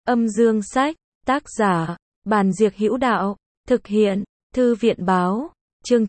Âm dương sách, tác giả, Bàn Diệc Hữu Đạo, thực hiện, Thư viện báo, chương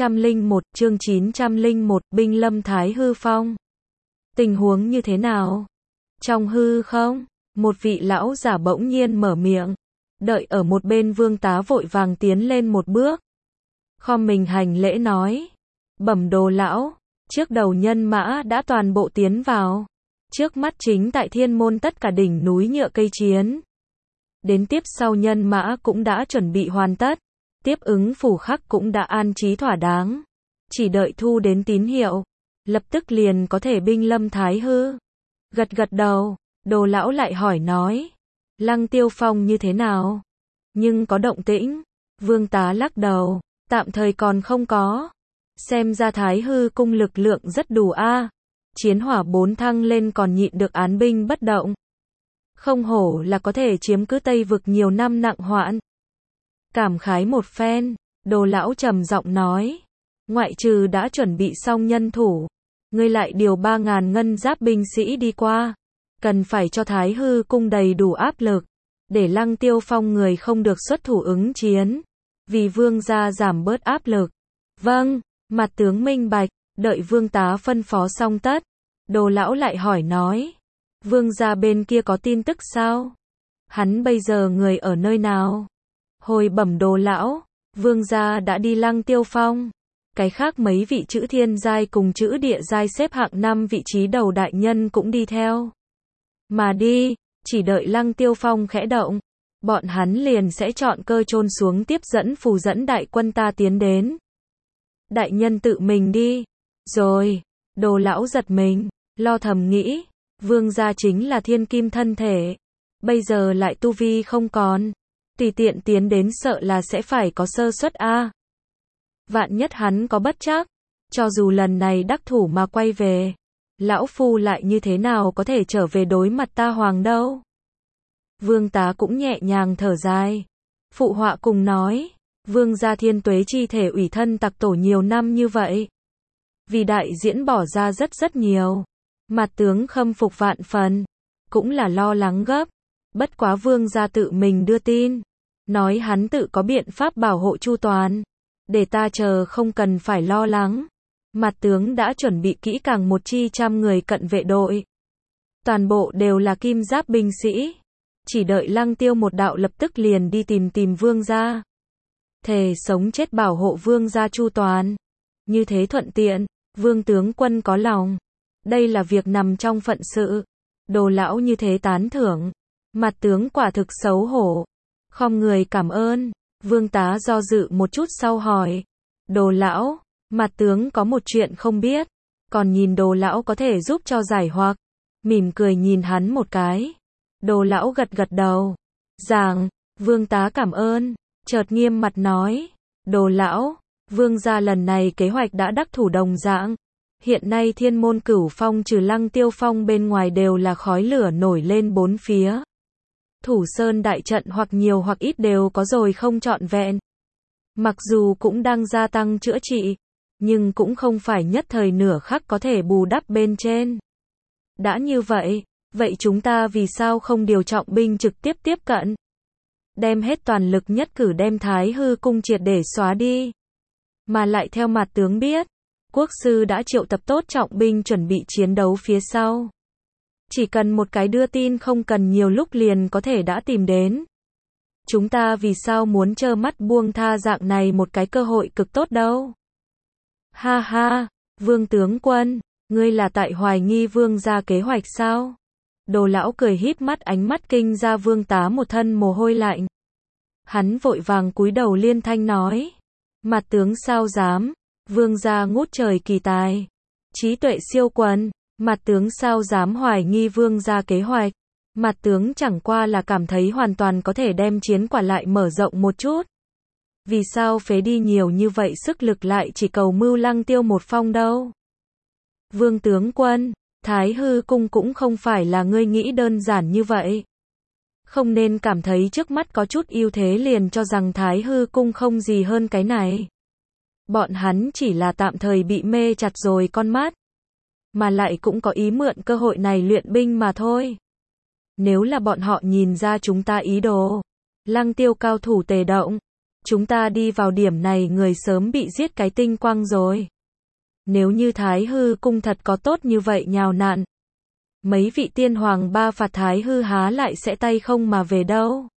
901, Binh lâm Thái Hư Phong. Tình huống như thế nào? Trong hư không, một vị lão giả bỗng nhiên mở miệng, đợi ở một bên Vương Tá vội vàng tiến lên một bước. Khom mình hành lễ nói, bẩm Đồ lão, trước đầu nhân mã đã toàn bộ tiến vào. Trước mắt chính tại thiên môn tất cả đỉnh núi nhựa cây chiến. Đến tiếp sau nhân mã cũng đã chuẩn bị hoàn tất. Tiếp ứng phủ khắc cũng đã an trí thỏa đáng. Chỉ đợi thu đến tín hiệu. Lập tức liền có thể binh lâm Thái Hư. Gật gật đầu, Đồ lão lại hỏi nói. Lăng Tiêu Phong như thế nào? Nhưng có động tĩnh. Vương Tá lắc đầu. Tạm thời còn không có. Xem ra Thái Hư cung lực lượng rất đủ a. Chiến hỏa 4 thăng lên còn nhịn được án binh bất động. Không hổ là có thể chiếm cứ Tây vực nhiều năm nặng hoạn. Cảm khái một phen, Đồ lão trầm giọng nói. Ngoại trừ đã chuẩn bị xong nhân thủ. Ngươi lại điều 3.000 ngân giáp binh sĩ đi qua. Cần phải cho Thái Hư cung đầy đủ áp lực. Để Lăng Tiêu Phong người không được xuất thủ ứng chiến. Vì vương gia giảm bớt áp lực. Vâng, mặt tướng minh bạch. Đợi Vương Tá phân phó xong tất, Đồ lão lại hỏi nói, Vương gia bên kia có tin tức sao? Hắn bây giờ người ở nơi nào? Hồi bẩm Đồ lão, Vương gia đã đi Lăng Tiêu Phong. Cái khác mấy vị chữ thiên giai cùng chữ địa giai xếp hạng 5 vị trí đầu đại nhân cũng đi theo. Mà đi, chỉ đợi Lăng Tiêu Phong khẽ động, bọn hắn liền sẽ chọn cơ chôn xuống tiếp dẫn phù dẫn đại quân ta tiến đến. Đại nhân tự mình đi. Rồi, Đồ lão giật mình, lo thầm nghĩ, vương gia chính là thiên kim thân thể, bây giờ lại tu vi không còn, tùy tiện tiến đến sợ là sẽ phải có sơ suất a. Vạn nhất hắn có bất trắc, cho dù lần này đắc thủ mà quay về, lão phu lại như thế nào có thể trở về đối mặt ta hoàng đâu. Vương Tá cũng nhẹ nhàng thở dài, phụ họa cùng nói, vương gia thiên tuế chi thể ủy thân tặc tổ nhiều năm như vậy. Vì đại diễn bỏ ra rất nhiều. Mặt tướng khâm phục vạn phần. Cũng là lo lắng gấp. Bất quá vương gia tự mình đưa tin. Nói hắn tự có biện pháp bảo hộ chu toàn. Để ta chờ không cần phải lo lắng. Mặt tướng đã chuẩn bị kỹ càng 100 người cận vệ đội. Toàn bộ đều là kim giáp binh sĩ. Chỉ đợi Lăng Tiêu một đạo lập tức liền đi tìm vương gia. Thề sống chết bảo hộ vương gia chu toàn. Như thế thuận tiện. Vương tướng quân có lòng. Đây là việc nằm trong phận sự. Đồ lão như thế tán thưởng. Mặt tướng quả thực xấu hổ. Khom người cảm ơn. Vương Tá do dự một chút sau hỏi. Đồ lão, mặt tướng có một chuyện không biết. Còn nhìn Đồ lão có thể giúp cho giải hoặc. Mỉm cười nhìn hắn một cái. Đồ lão gật gật đầu. Giảng, Vương Tá cảm ơn. Chợt nghiêm mặt nói. Đồ lão, vương gia lần này kế hoạch đã đắc thủ đồng dạng. Hiện nay thiên môn Cửu Phong trừ Lăng Tiêu Phong bên ngoài đều là khói lửa nổi lên bốn phía. Thủ sơn đại trận hoặc nhiều hoặc ít đều có rồi không trọn vẹn. Mặc dù cũng đang gia tăng chữa trị, nhưng cũng không phải nhất thời nửa khắc có thể bù đắp bên trên. Đã như vậy, vậy chúng ta vì sao không điều trọng binh trực tiếp tiếp cận? Đem hết toàn lực nhất cử đem Thái Hư cung triệt để xóa đi. Mà lại theo mặt tướng biết, quốc sư đã triệu tập tốt trọng binh chuẩn bị chiến đấu phía sau. Chỉ cần một cái đưa tin không cần nhiều lúc liền có thể đã tìm đến. Chúng ta vì sao muốn trơ mắt buông tha dạng này một cái cơ hội cực tốt đâu? Ha ha, vương tướng quân, ngươi là tại hoài nghi vương gia kế hoạch sao? Đồ lão cười híp mắt ánh mắt kinh ra Vương Tá một thân mồ hôi lạnh. Hắn vội vàng cúi đầu liên thanh nói. Mặt tướng sao dám, vương gia ngút trời kỳ tài. Trí tuệ siêu quần, mặt tướng sao dám hoài nghi vương gia kế hoạch. Mặt tướng chẳng qua là cảm thấy hoàn toàn có thể đem chiến quả lại mở rộng một chút. Vì sao phế đi nhiều như vậy sức lực lại chỉ cầu mưu Lăng Tiêu một phong đâu? Vương tướng quân, Thái Hư cung cũng không phải là ngươi nghĩ đơn giản như vậy. Không nên cảm thấy trước mắt có chút ưu thế liền cho rằng Thái Hư cung không gì hơn cái này. Bọn hắn chỉ là tạm thời bị mê chặt rồi con mắt. Mà lại cũng có ý mượn cơ hội này luyện binh mà thôi. Nếu là bọn họ nhìn ra chúng ta ý đồ, Lăng Tiêu cao thủ tề động, chúng ta đi vào điểm này người sớm bị giết cái tinh quang rồi. Nếu như Thái Hư cung thật có tốt như vậy nhào nặn, mấy vị tiên hoàng ba phạt Thái Hư há lại sẽ tay không mà về đâu.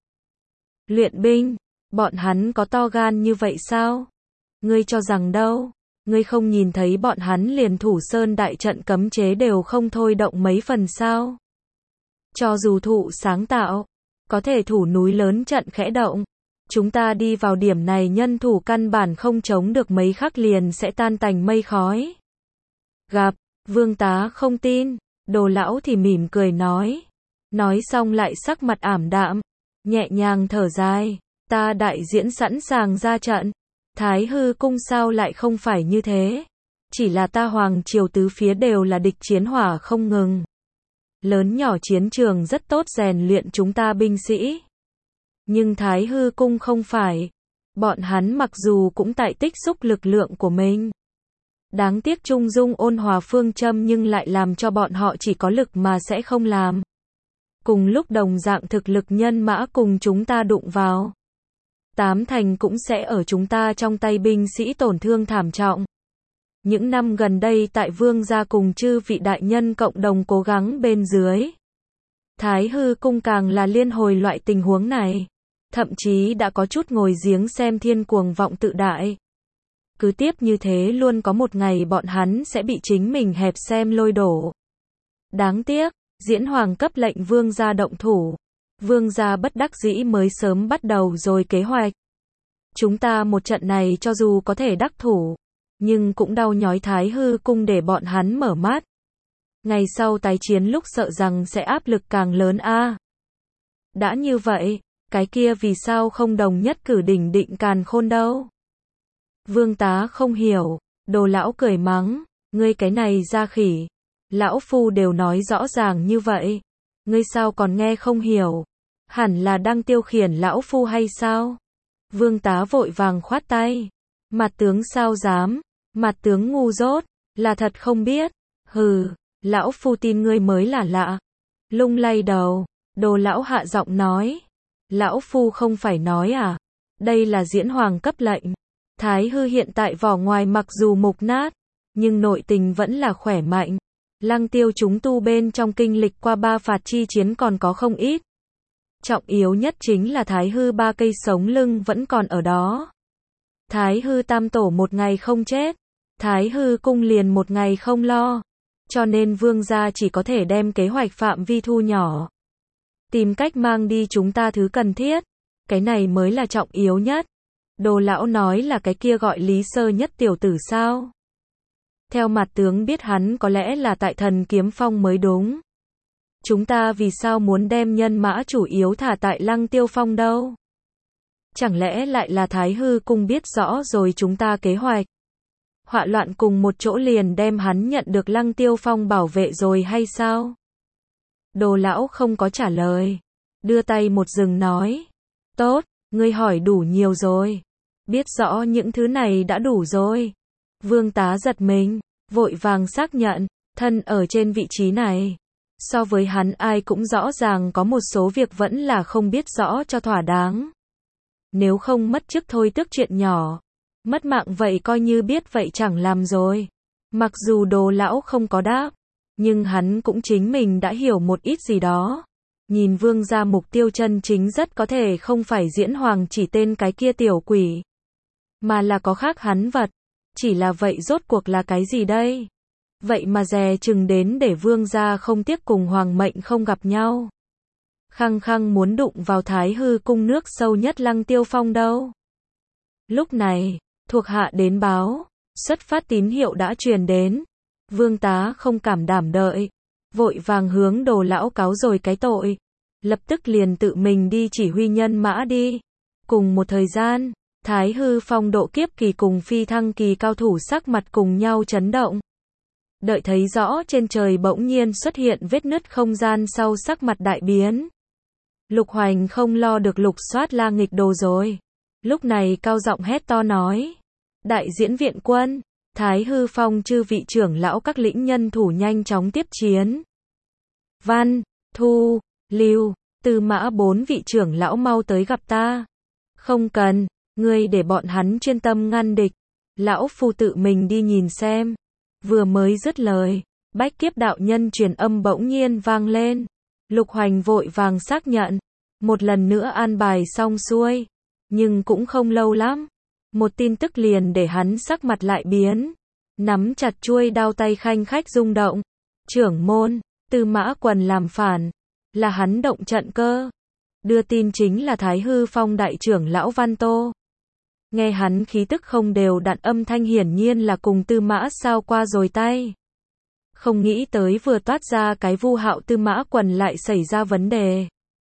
Luyện binh, bọn hắn có to gan như vậy sao? Ngươi cho rằng đâu? Ngươi không nhìn thấy bọn hắn liền thủ sơn đại trận cấm chế đều không thôi động mấy phần sao? Cho dù thụ sáng tạo, có thể thủ núi lớn trận khẽ động. Chúng ta đi vào điểm này nhân thủ căn bản không chống được mấy khắc liền sẽ tan tành mây khói. Gặp, Vương Tá không tin, Đồ lão thì mỉm cười nói. Nói xong lại sắc mặt ảm đạm, nhẹ nhàng thở dài, ta đại diễn sẵn sàng ra trận. Thái Hư cung sao lại không phải như thế? Chỉ là ta hoàng triều tứ phía đều là địch chiến hỏa không ngừng. Lớn nhỏ chiến trường rất tốt rèn luyện chúng ta binh sĩ. Nhưng Thái Hư cung không phải. Bọn hắn mặc dù cũng tại tích xúc lực lượng của mình. Đáng tiếc trung dung ôn hòa phương châm nhưng lại làm cho bọn họ chỉ có lực mà sẽ không làm. Cùng lúc đồng dạng thực lực nhân mã cùng chúng ta đụng vào. Tám thành cũng sẽ ở chúng ta trong tay binh sĩ tổn thương thảm trọng. Những năm gần đây tại vương gia cùng chư vị đại nhân cộng đồng cố gắng bên dưới. Thái Hư cung càng là liên hồi loại tình huống này. Thậm chí đã có chút ngồi giếng xem thiên cuồng vọng tự đại. Cứ tiếp như thế luôn có một ngày bọn hắn sẽ bị chính mình hẹp xem lôi đổ. Đáng tiếc, diễn hoàng cấp lệnh vương gia động thủ. Vương gia bất đắc dĩ mới sớm bắt đầu rồi kế hoạch. Chúng ta một trận này cho dù có thể đắc thủ, nhưng cũng đau nhói Thái Hư cung để bọn hắn mở mắt. Ngày sau tái chiến lúc sợ rằng sẽ áp lực càng lớn a. Đã như vậy, cái kia vì sao không đồng nhất cử đỉnh định càn khôn đâu? Vương Tá không hiểu, Đồ lão cười mắng, ngươi cái này ra khỉ. Lão phu đều nói rõ ràng như vậy, ngươi sao còn nghe không hiểu? Hẳn là đang tiêu khiển lão phu hay sao? Vương Tá vội vàng khoát tay. Mặt tướng sao dám? Mặt tướng ngu dốt, là thật không biết. Hừ, lão phu tin ngươi mới là lạ. Lung lay đầu, Đồ lão hạ giọng nói. Lão phu không phải nói à? Đây là diễn hoàng cấp lệnh. Thái Hư hiện tại vỏ ngoài mặc dù mục nát, nhưng nội tình vẫn là khỏe mạnh. Lăng Tiêu chúng tu bên trong kinh lịch qua ba phạt chi chiến còn có không ít. Trọng yếu nhất chính là Thái Hư ba cây sống lưng vẫn còn ở đó. Thái Hư tam tổ một ngày không chết, Thái Hư cung liền một ngày không lo. Cho nên vương gia chỉ có thể đem kế hoạch phạm vi thu nhỏ. Tìm cách mang đi chúng ta thứ cần thiết. Cái này mới là trọng yếu nhất. Đồ lão nói là cái kia gọi Lý Sơ Nhất tiểu tử sao? Theo mặt tướng biết hắn có lẽ là tại Thần Kiếm Phong mới đúng. Chúng ta vì sao muốn đem nhân mã chủ yếu thả tại Lăng Tiêu Phong đâu? Chẳng lẽ lại là Thái Hư cung biết rõ rồi chúng ta kế hoạch? Họa loạn cùng một chỗ liền đem hắn nhận được Lăng Tiêu Phong bảo vệ rồi hay sao? Đồ lão không có trả lời. Đưa tay một dừng nói. Tốt, ngươi hỏi đủ nhiều rồi. Biết rõ những thứ này đã đủ rồi. Vương Tá giật mình, vội vàng xác nhận, thân ở trên vị trí này. So với hắn ai cũng rõ ràng có một số việc vẫn là không biết rõ cho thỏa đáng. Nếu không mất chức thôi tức chuyện nhỏ. Mất mạng vậy coi như biết vậy chẳng làm rồi. Mặc dù Đồ lão không có đáp, nhưng hắn cũng chính mình đã hiểu một ít gì đó. Nhìn vương gia mục tiêu chân chính rất có thể không phải diễn hoàng chỉ tên cái kia tiểu quỷ. Mà là có khác hắn vật. Chỉ là vậy rốt cuộc là cái gì đây? Vậy mà dè chừng đến để vương gia không tiếc cùng hoàng mệnh không gặp nhau. Khăng khăng muốn đụng vào Thái Hư cung nước sâu nhất Lăng Tiêu Phong đâu. Lúc này, thuộc hạ đến báo, xuất phát tín hiệu đã truyền đến. Vương Tá không cảm đảm đợi, vội vàng hướng Đồ lão cáo rồi cái tội. Lập tức liền tự mình đi chỉ huy nhân mã đi. Cùng một thời gian, Thái Hư Phong độ kiếp kỳ cùng phi thăng kỳ cao thủ sắc mặt cùng nhau chấn động. Đợi thấy rõ trên trời bỗng nhiên xuất hiện vết nứt không gian sau sắc mặt đại biến. Lục Hoành không lo được lục soát la nghịch đồ rồi. Lúc này cao giọng hét to nói. Đại diễn viện quân, Thái Hư Phong chư vị trưởng lão các lĩnh nhân thủ nhanh chóng tiếp chiến. Văn, Thu, Lưu, Tư Mã 4 vị trưởng lão mau tới gặp ta. Không cần, ngươi để bọn hắn chuyên tâm ngăn địch. Lão phu tự mình đi nhìn xem. Vừa mới dứt lời, Bách Kiếp đạo nhân truyền âm bỗng nhiên vang lên. Lục Hoành vội vàng xác nhận. Một lần nữa an bài xong xuôi. Nhưng cũng không lâu lắm. Một tin tức liền để hắn sắc mặt lại biến. Nắm chặt chuôi đao tay khanh khách rung động. Trưởng môn, Tư Mã Quần làm phản. Là hắn động trận cơ. Đưa tin chính là Thái Hư Phong đại trưởng lão Văn Tô. Nghe hắn khí tức không đều đặn, âm thanh hiển nhiên là cùng Tư Mã sao qua rồi tay. Không nghĩ tới vừa toát ra cái Vu Hạo Tư Mã Quần lại xảy ra vấn đề.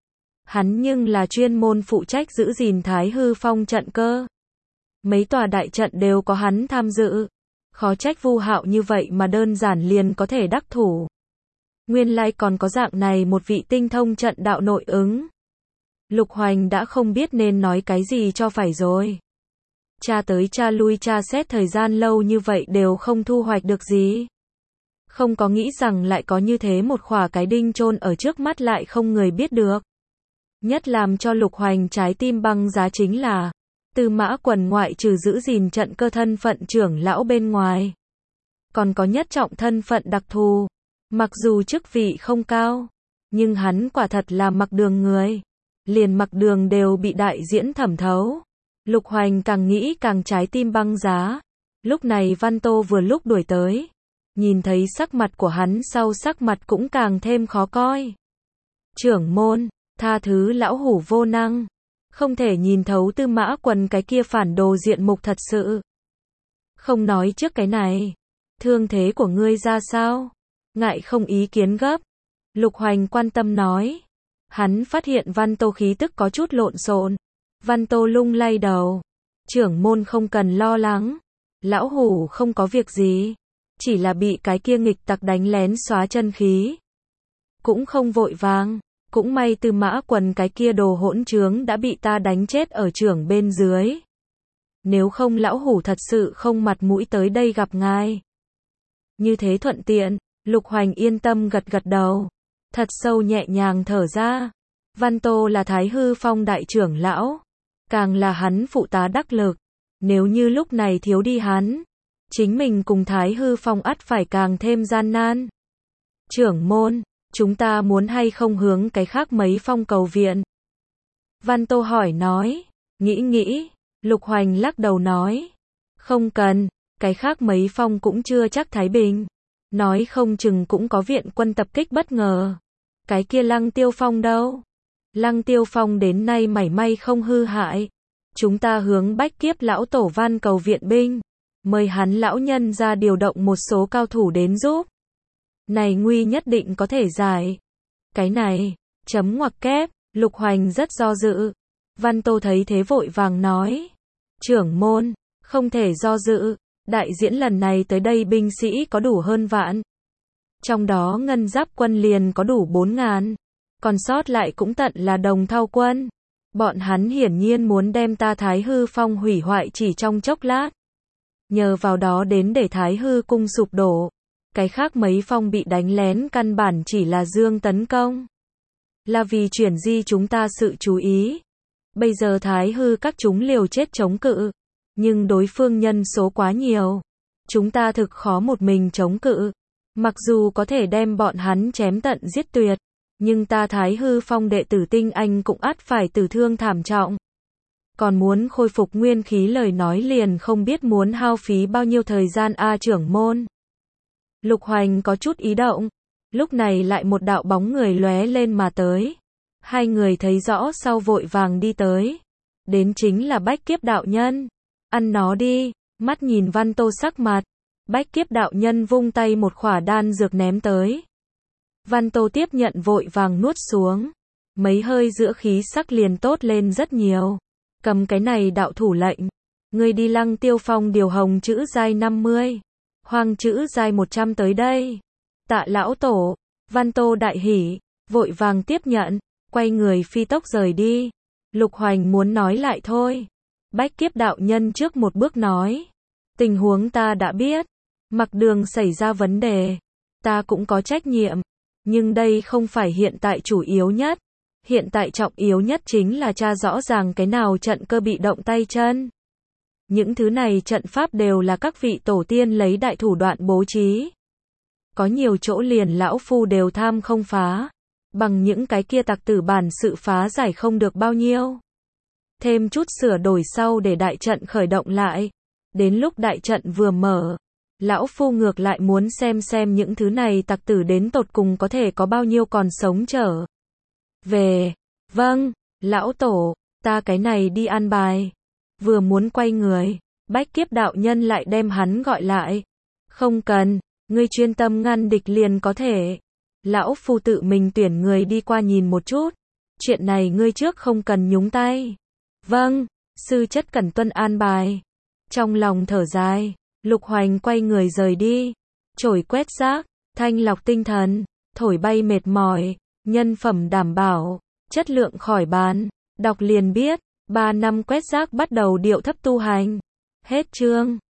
Hắn nhưng là chuyên môn phụ trách giữ gìn Thái Hư Phong trận cơ. Mấy tòa đại trận đều có hắn tham dự. Khó trách Vu Hạo như vậy mà đơn giản liền có thể đắc thủ. Nguyên lai còn có dạng này một vị tinh thông trận đạo nội ứng. Lục Hoành đã không biết nên nói cái gì cho phải rồi. Tra tới tra lui tra xét thời gian lâu như vậy đều không thu hoạch được gì. Không có nghĩ rằng lại có như thế một khỏa cái đinh chôn ở trước mắt lại không người biết được. Nhất làm cho Lục Hoành trái tim băng giá chính là Tư Mã Quần ngoại trừ giữ gìn trận cơ thân phận trưởng lão bên ngoài, còn có nhất trọng thân phận đặc thù. Mặc dù chức vị không cao, nhưng hắn quả thật là Mặc Đường người. Liền Mặc Đường đều bị đại diễn thẩm thấu. Lục Hoành càng nghĩ càng trái tim băng giá. Lúc này Văn Tô vừa lúc đuổi tới. Nhìn thấy sắc mặt của hắn sau sắc mặt cũng càng thêm khó coi. Trưởng môn, tha thứ lão hủ vô năng. Không thể nhìn thấu Tư Mã Quần cái kia phản đồ diện mục thật sự. Không nói trước cái này. Thương thế của ngươi ra sao? Ngại không ý kiến gấp. Lục Hoành quan tâm nói. Hắn phát hiện Văn Tô khí tức có chút lộn xộn. Văn Tô lung lay đầu. Trưởng môn không cần lo lắng. Lão hủ không có việc gì. Chỉ là bị cái kia nghịch tặc đánh lén xóa chân khí. Cũng không vội vàng. Cũng may Tư Mã Quần cái kia đồ hỗn trướng đã bị ta đánh chết ở trưởng bên dưới. Nếu không lão hủ thật sự không mặt mũi tới đây gặp ngài. Như thế thuận tiện. Lục Hoành yên tâm gật gật đầu. Thật sâu nhẹ nhàng thở ra. Văn Tô là Thái Hư Phong đại trưởng lão. Càng là hắn phụ tá đắc lực. Nếu như lúc này thiếu đi hắn, chính mình cùng Thái Hư Phong ắt phải càng thêm gian nan. Trưởng môn, chúng ta muốn hay không hướng cái khác mấy phong cầu viện? Văn Tô hỏi nói. Nghĩ, Lục Hoành lắc đầu nói. Không cần, cái khác mấy phong cũng chưa chắc thái bình. Nói không chừng cũng có viện quân tập kích bất ngờ. Cái kia Lăng Tiêu Phong đâu? Lăng Tiêu Phong đến nay mảy may không hư hại. Chúng ta hướng Bách Kiếp lão tổ van cầu viện binh. Mời hắn lão nhân ra điều động một số cao thủ đến giúp. Này nguy nhất định có thể giải. Cái này, chấm ngoặc kép, Lục Hoành rất do dự. Văn Tô thấy thế vội vàng nói. Trưởng môn, không thể do dự. Đại diễn lần này tới đây binh sĩ có đủ hơn vạn. Trong đó ngân giáp quân liền có đủ 4.000. Còn sót lại cũng tận là đồng thao quân. Bọn hắn hiển nhiên muốn đem ta Thái Hư Phong hủy hoại chỉ trong chốc lát. Nhờ vào đó đến để Thái Hư cung sụp đổ. Cái khác mấy phong bị đánh lén căn bản chỉ là dương tấn công. Là vì chuyển di chúng ta sự chú ý. Bây giờ Thái Hư các chúng liều chết chống cự. Nhưng đối phương nhân số quá nhiều. Chúng ta thực khó một mình chống cự. Mặc dù có thể đem bọn hắn chém tận giết tuyệt. Nhưng ta Thái Hư Phong đệ tử tinh anh cũng ắt phải tử thương thảm trọng. Còn muốn khôi phục nguyên khí lời nói liền không biết muốn hao phí bao nhiêu thời gian trưởng môn. Lục Hoành có chút ý động. Lúc này lại một đạo bóng người lóe lên mà tới. Hai người thấy rõ sau vội vàng đi tới. Đến chính là Bách Kiếp đạo nhân. Ăn nó đi. Mắt nhìn Văn Tô sắc mặt. Bách Kiếp đạo nhân vung tay một khỏa đan dược ném tới. Văn Tô tiếp nhận vội vàng nuốt xuống. Mấy hơi giữa khí sắc liền tốt lên rất nhiều. Cầm cái này đạo thủ lệnh. Ngươi đi Lăng Tiêu Phong điều hồng chữ giai 50. Hoàng chữ giai 100 tới đây. Tạ lão tổ. Văn Tô đại hỉ. Vội vàng tiếp nhận. Quay người phi tốc rời đi. Lục Hoành muốn nói lại thôi. Bách Kiếp đạo nhân trước một bước nói. Tình huống ta đã biết. Mặc Đường xảy ra vấn đề. Ta cũng có trách nhiệm. Nhưng đây không phải hiện tại chủ yếu nhất. Hiện tại trọng yếu nhất chính là tra rõ ràng cái nào trận cơ bị động tay chân. Những thứ này trận pháp đều là các vị tổ tiên lấy đại thủ đoạn bố trí. Có nhiều chỗ liền lão phu đều tham không phá. Bằng những cái kia tặc tử bản sự phá giải không được bao nhiêu. Thêm chút sửa đổi sau để đại trận khởi động lại. Đến lúc đại trận vừa mở, lão phu ngược lại muốn xem những thứ này tặc tử đến tột cùng có thể có bao nhiêu còn sống trở về. Vâng, lão tổ, ta cái này đi an bài. Vừa muốn quay người, Bách Kiếp đạo nhân lại đem hắn gọi lại. Không cần, ngươi chuyên tâm ngăn địch liền có thể. Lão phu tự mình tuyển người đi qua nhìn một chút. Chuyện này ngươi trước không cần nhúng tay. Vâng, sư chất cẩn tuân an bài. Trong lòng thở dài, Lục Hoành quay người rời đi. Chổi quét rác, thanh lọc tinh thần, thổi bay mệt mỏi, nhân phẩm đảm bảo, chất lượng khỏi bàn. Đọc liền biết, 3 năm quét rác bắt đầu điệu thấp tu hành. Hết chương.